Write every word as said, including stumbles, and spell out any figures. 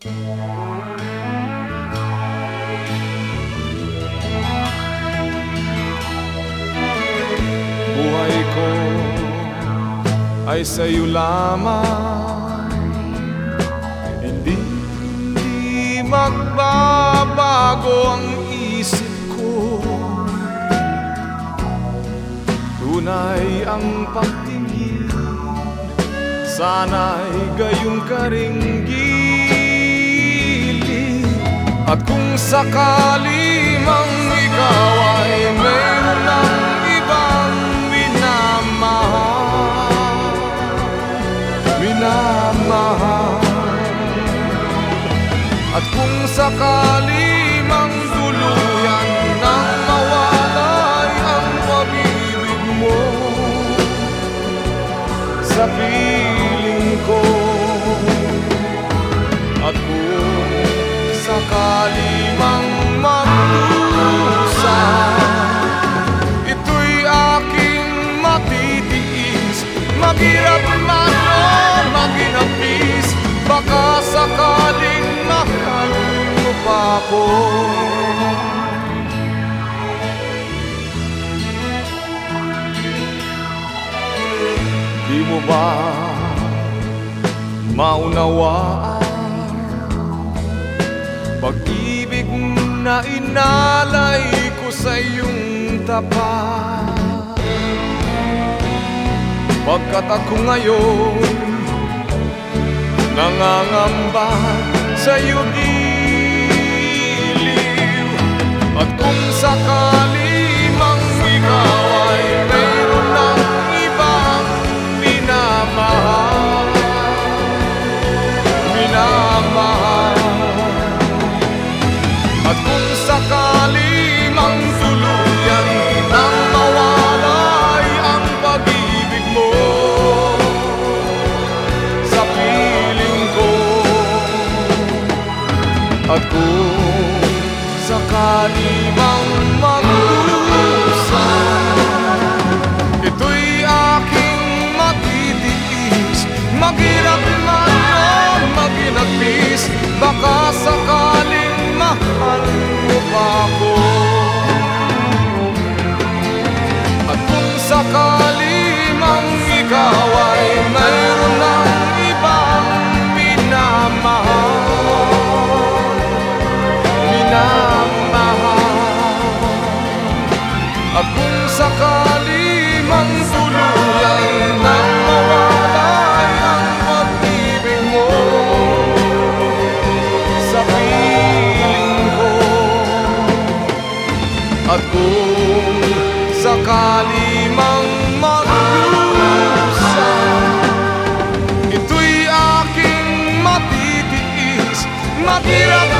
Buhay ko ay sa'yo lamang, hindi magbabago ang isip ko. Tunay ang pagtingin, sana'y gayong karinggili. At kung sakali mang ikaw ay mayroon ng ibang minamahal, minamahal. At kung sakali mang tuluyan nang mawalay ang pag-ibig mo sa piling ko, at kung sakali mang magdusa, ito'y aking matitiis, maghirap man o maginapis. Baka sakaling mahal mo pa ako. Di mo ba maunawaan pag-ibig na inalay ko sa iyong tapat? Pagkat ako ngayon nangangamba sa iyong giliw. At kung sakali mang ikaw ay mayroon ng ibang minamahal, minamahal. At kung sakali mang tuluyan nang mawalay ang pag-ibig mo sa piling ko, at kung sakali mang magdusa, ito'y aking matitiis, maghirap man o maginagpis. Baka sakaling mahal mo pa ako. At kung sakali mang ikaw ay mayroon ng ibang minamahal, minamahal. At kung sakali mang tuluyan nang mawalay ang pag-ibig mo sa piling ko, at kung sakali mang magdusa, ito'y aking matitiis, maghirap